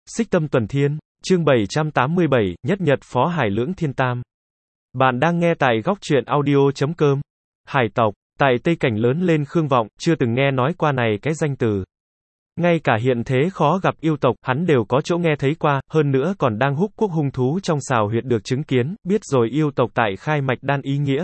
Xích Tâm Tuần Thiên, chương 787, Nhất Nhật Phó Hải Lưỡng Thiên Tam. Bạn đang nghe tại góc truyện audio.com. Hải tộc, tại Tây Cảnh lớn lên Khương Vọng, chưa từng nghe nói qua này cái danh từ. Ngay cả hiện thế khó gặp yêu tộc, hắn đều có chỗ nghe thấy qua, hơn nữa còn đang húc quốc hung thú trong xào huyệt được chứng kiến, biết rồi yêu tộc tại khai mạch đan ý nghĩa.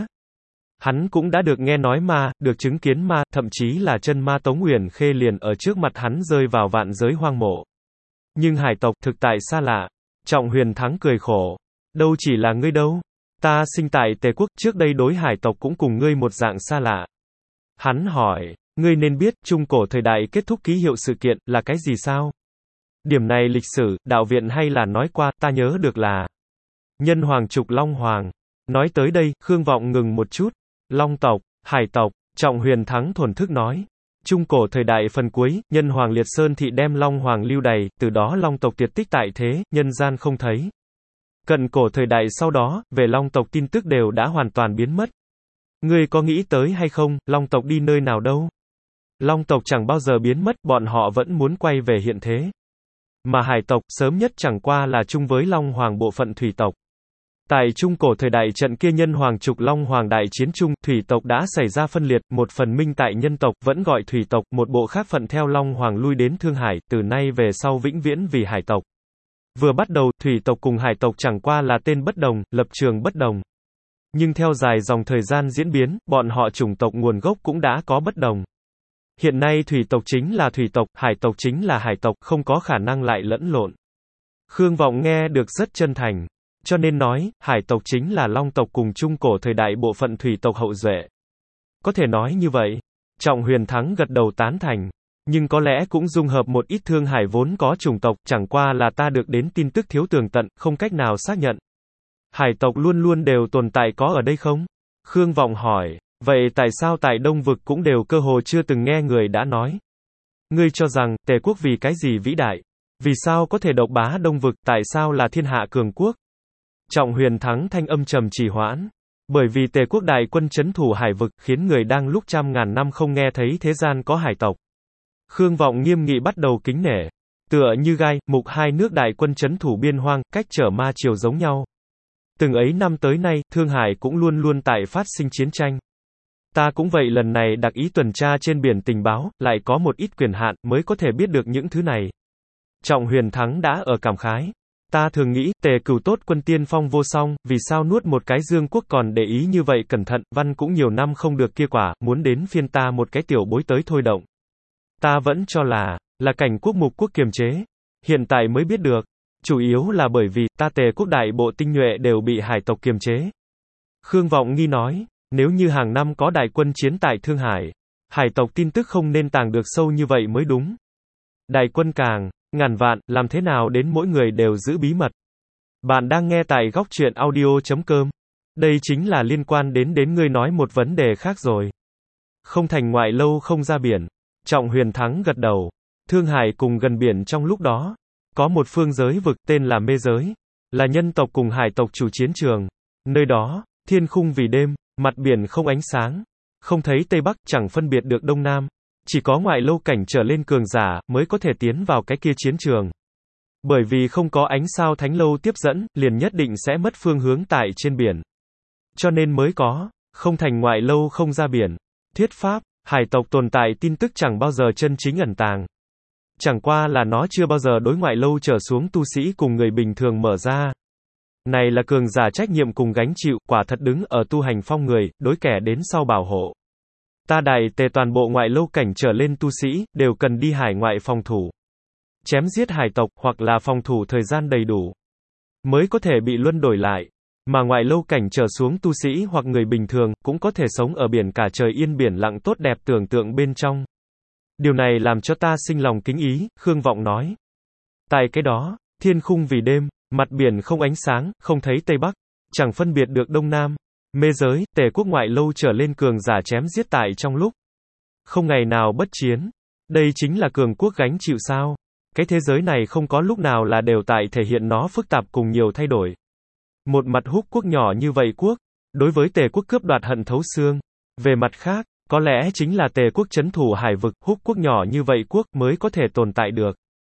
Hắn cũng đã được nghe nói ma, được chứng kiến ma, thậm chí là chân ma Tống Uyển Khê liền ở trước mặt hắn rơi vào vạn giới hoang mộ. Nhưng hải tộc thực tại xa lạ. Trọng Huyền Thắng cười khổ. Đâu chỉ là ngươi đâu. Ta sinh tại Tề quốc, trước đây đối hải tộc cũng cùng ngươi một dạng xa lạ. Hắn hỏi, ngươi nên biết, trung cổ thời đại kết thúc ký hiệu sự kiện, là cái gì sao? Điểm này lịch sử, đạo viện hay là nói qua, ta nhớ được là Nhân Hoàng trục Long Hoàng. Nói tới đây, Khương Vọng ngừng một chút. Long tộc, hải tộc, Trọng Huyền Thắng thổn thức nói. Trung cổ thời đại phần cuối, Nhân Hoàng Liệt Sơn thị đem Long Hoàng lưu đày, từ đó Long tộc tuyệt tích tại thế, nhân gian không thấy. Cận cổ thời đại sau đó, về Long tộc tin tức đều đã hoàn toàn biến mất. Ngươi có nghĩ tới hay không, Long tộc đi nơi nào đâu? Long tộc chẳng bao giờ biến mất, bọn họ vẫn muốn quay về hiện thế. Mà hải tộc, sớm nhất chẳng qua là chung với Long Hoàng bộ phận thủy tộc. Tại trung cổ thời đại trận kia Nhân Hoàng trục Long Hoàng đại chiến chung, thủy tộc đã xảy ra phân liệt, một phần minh tại nhân tộc, vẫn gọi thủy tộc, một bộ khác phận theo Long Hoàng lui đến Thương Hải, từ nay về sau vĩnh viễn vì hải tộc. Vừa bắt đầu, thủy tộc cùng hải tộc chẳng qua là tên bất đồng, lập trường bất đồng. Nhưng theo dài dòng thời gian diễn biến, bọn họ chủng tộc nguồn gốc cũng đã có bất đồng. Hiện nay thủy tộc chính là thủy tộc, hải tộc chính là hải tộc, không có khả năng lại lẫn lộn. Khương Vọng nghe được rất chân thành. Cho nên nói, hải tộc chính là Long tộc cùng trung cổ thời đại bộ phận thủy tộc hậu duệ. Có thể nói như vậy. Trọng Huyền Thắng gật đầu tán thành. Nhưng có lẽ cũng dung hợp một ít Thương Hải vốn có chủng tộc, chẳng qua là ta được đến tin tức thiếu tường tận, không cách nào xác nhận. Hải tộc luôn luôn đều tồn tại có ở đây không? Khương Vọng hỏi, vậy tại sao tại Đông Vực cũng đều cơ hồ chưa từng nghe người đã nói? Ngươi cho rằng, Tề quốc vì cái gì vĩ đại? Vì sao có thể độc bá Đông Vực, tại sao là thiên hạ cường quốc? Trọng Huyền Thắng thanh âm trầm trì hoãn. Bởi vì Tề quốc đại quân trấn thủ hải vực, khiến người đang lúc trăm ngàn năm không nghe thấy thế gian có hải tộc. Khương Vọng nghiêm nghị bắt đầu kính nể. Tựa như gai, mục hai nước đại quân trấn thủ biên hoang, cách trở ma triều giống nhau. Từng ấy năm tới nay, Thương Hải cũng luôn luôn tại phát sinh chiến tranh. Ta cũng vậy, lần này đặc ý tuần tra trên biển tình báo, lại có một ít quyền hạn, mới có thể biết được những thứ này. Trọng Huyền Thắng đã ở cảm khái. Ta thường nghĩ, Tề Cửu tốt quân tiên phong vô song, vì sao nuốt một cái Dương quốc còn để ý như vậy cẩn thận, văn cũng nhiều năm không được kia quả, muốn đến phiên ta một cái tiểu bối tới thôi động. Ta vẫn cho là Cảnh quốc mục quốc kiềm chế. Hiện tại mới biết được. Chủ yếu là bởi vì, ta Tề quốc đại bộ tinh nhuệ đều bị hải tộc kiềm chế. Khương Vọng nghi nói, nếu như hàng năm có đại quân chiến tại Thương Hải, hải tộc tin tức không nên tàng được sâu như vậy mới đúng. Đại quân càng ngàn vạn, làm thế nào đến mỗi người đều giữ bí mật. Bạn đang nghe tại góc truyện audio.com. Đây chính là liên quan đến ngươi nói một vấn đề khác rồi. Không thành ngoại lâu không ra biển. Trọng Huyền Thắng gật đầu. Thương Hải cùng gần biển trong lúc đó. Có một phương giới vực tên là Mê Giới. Là nhân tộc cùng hải tộc chủ chiến trường. Nơi đó, thiên khung vì đêm, mặt biển không ánh sáng. Không thấy Tây Bắc, chẳng phân biệt được Đông Nam. Chỉ có ngoại lâu cảnh trở lên cường giả, mới có thể tiến vào cái kia chiến trường. Bởi vì không có ánh sao thánh lâu tiếp dẫn, liền nhất định sẽ mất phương hướng tại trên biển. Cho nên mới có, không thành ngoại lâu không ra biển. Thuyết pháp, hải tộc tồn tại tin tức chẳng bao giờ chân chính ẩn tàng. Chẳng qua là nó chưa bao giờ đối ngoại lâu trở xuống tu sĩ cùng người bình thường mở ra. Này là cường giả trách nhiệm cùng gánh chịu, quả thật đứng ở tu hành phong người, đối kẻ đến sau bảo hộ. Ta đại Tề toàn bộ ngoại lâu cảnh trở lên tu sĩ, đều cần đi hải ngoại phòng thủ. Chém giết hải tộc, hoặc là phòng thủ thời gian đầy đủ. Mới có thể bị luân đổi lại. Mà ngoại lâu cảnh trở xuống tu sĩ hoặc người bình thường, cũng có thể sống ở biển cả trời yên biển lặng tốt đẹp tưởng tượng bên trong. Điều này làm cho ta sinh lòng kính ý, Khương Vọng nói. Tại cái đó, thiên khung vì đêm, mặt biển không ánh sáng, không thấy Tây Bắc, chẳng phân biệt được Đông Nam. Mê giới, Tề quốc ngoại lâu trở lên cường giả chém giết tại trong lúc. Không ngày nào bất chiến. Đây chính là cường quốc gánh chịu sao. Cái thế giới này không có lúc nào là đều tại thể hiện nó phức tạp cùng nhiều thay đổi. Một mặt húc quốc nhỏ như vậy quốc, đối với Tề quốc cướp đoạt hận thấu xương. Về mặt khác, có lẽ chính là Tề quốc trấn thủ hải vực, húc quốc nhỏ như vậy quốc mới có thể tồn tại được.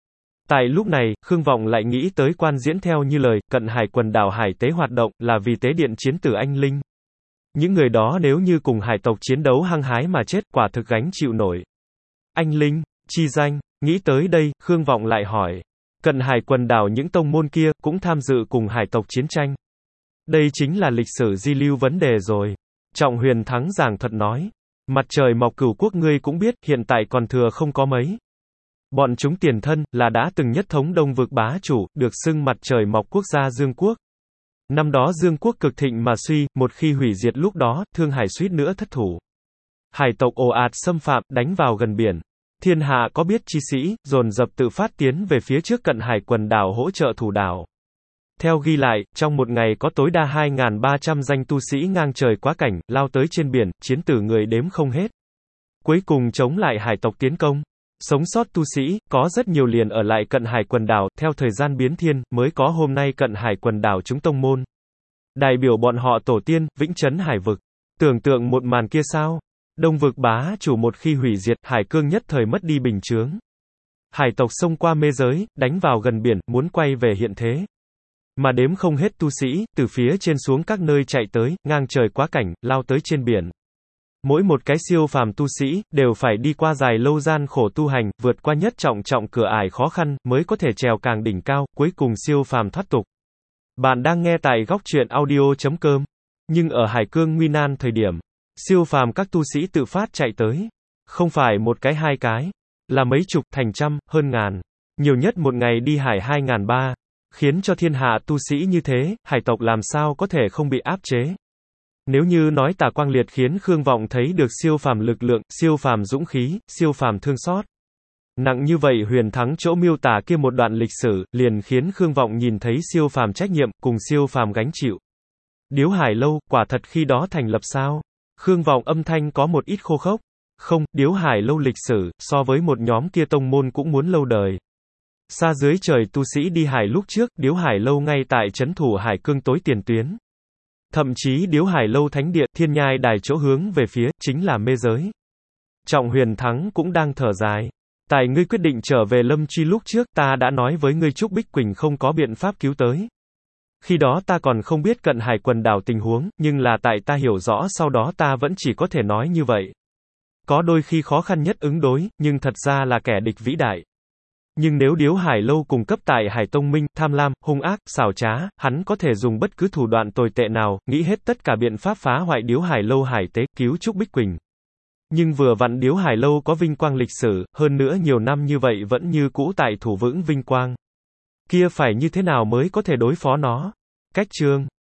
Tại lúc này, Khương Vọng lại nghĩ tới quan diễn theo như lời, cận hải quần đảo hải tế hoạt động, là vì tế điện chiến tử anh linh. Những người đó nếu như cùng hải tộc chiến đấu hăng hái mà chết, quả thực gánh chịu nổi. Anh linh, chi danh, nghĩ tới đây, Khương Vọng lại hỏi. Cận hải quần đảo những tông môn kia, cũng tham dự cùng hải tộc chiến tranh. Đây chính là lịch sử di lưu vấn đề rồi. Trọng Huyền Thắng giảng thuật nói. Mặt trời mọc Cửu Quốc ngươi cũng biết, hiện tại còn thừa không có mấy. Bọn chúng tiền thân, là đã từng nhất thống Đông vực bá chủ, được xưng mặt trời mọc quốc gia Dương Quốc. Năm đó Dương Quốc cực thịnh mà suy, một khi hủy diệt lúc đó, Thương Hải suýt nữa thất thủ. Hải tộc ồ ạt xâm phạm, đánh vào gần biển. Thiên hạ có biết chi sĩ, dồn dập tự phát tiến về phía trước cận hải quần đảo hỗ trợ thủ đảo. Theo ghi lại, trong một ngày có tối đa 2.300 danh tu sĩ ngang trời quá cảnh, lao tới trên biển, chiến tử người đếm không hết. Cuối cùng chống lại hải tộc tiến công. Sống sót tu sĩ, có rất nhiều liền ở lại cận hải quần đảo, theo thời gian biến thiên, mới có hôm nay cận hải quần đảo chúng tông môn. Đại biểu bọn họ tổ tiên, vĩnh trấn hải vực. Tưởng tượng một màn kia sao? Đông vực bá chủ một khi hủy diệt, hải cương nhất thời mất đi bình chướng. Hải tộc xông qua mê giới, đánh vào gần biển, muốn quay về hiện thế. Mà đếm không hết tu sĩ, từ phía trên xuống các nơi chạy tới, ngang trời quá cảnh, lao tới trên biển. Mỗi một cái siêu phàm tu sĩ, đều phải đi qua dài lâu gian khổ tu hành, vượt qua nhất trọng cửa ải khó khăn, mới có thể trèo càng đỉnh cao, cuối cùng siêu phàm thoát tục. Bạn đang nghe tại góc truyện audio.com. Nhưng ở hải cương nguy nan thời điểm, siêu phàm các tu sĩ tự phát chạy tới. Không phải một cái hai cái, là mấy chục, thành trăm, hơn ngàn. Nhiều nhất một ngày đi hải 2.300. Khiến cho thiên hạ tu sĩ như thế, hải tộc làm sao có thể không bị áp chế. Nếu như nói Tà Quang Liệt khiến Khương Vọng thấy được siêu phàm lực lượng, siêu phàm dũng khí, siêu phàm thương xót. Nặng như vậy Huyền Thắng chỗ miêu tả kia một đoạn lịch sử, liền khiến Khương Vọng nhìn thấy siêu phàm trách nhiệm, cùng siêu phàm gánh chịu. Điếu Hải Lâu, quả thật khi đó thành lập sao? Khương Vọng âm thanh có một ít khô khốc. Không, Điếu Hải Lâu lịch sử, so với một nhóm kia tông môn cũng muốn lâu đời. Xa dưới trời tu sĩ đi hải lúc trước, Điếu Hải Lâu ngay tại trấn thủ hải cương tối tiền tuyến. Thậm chí Điếu Hải Lâu thánh địa, thiên nhai đài chỗ hướng về phía, chính là mê giới. Trọng Huyền Thắng cũng đang thở dài. Tại ngươi quyết định trở về Lâm Truy lúc trước, ta đã nói với ngươi Trúc Bích Quỳnh không có biện pháp cứu tới. Khi đó ta còn không biết cận hải quần đảo tình huống, nhưng là tại ta hiểu rõ sau đó ta vẫn chỉ có thể nói như vậy. Có đôi khi khó khăn nhất ứng đối, nhưng thật ra là kẻ địch vĩ đại. Nhưng nếu Điếu Hải Lâu cung cấp tại Hải Tông Minh, tham lam, hung ác, xảo trá, hắn có thể dùng bất cứ thủ đoạn tồi tệ nào, nghĩ hết tất cả biện pháp phá hoại Điếu Hải Lâu hải tế, cứu Trúc Bích Quỳnh. Nhưng vừa vặn Điếu Hải Lâu có vinh quang lịch sử, hơn nữa nhiều năm như vậy vẫn như cũ tại thủ vững vinh quang. Kia phải như thế nào mới có thể đối phó nó? Cách chương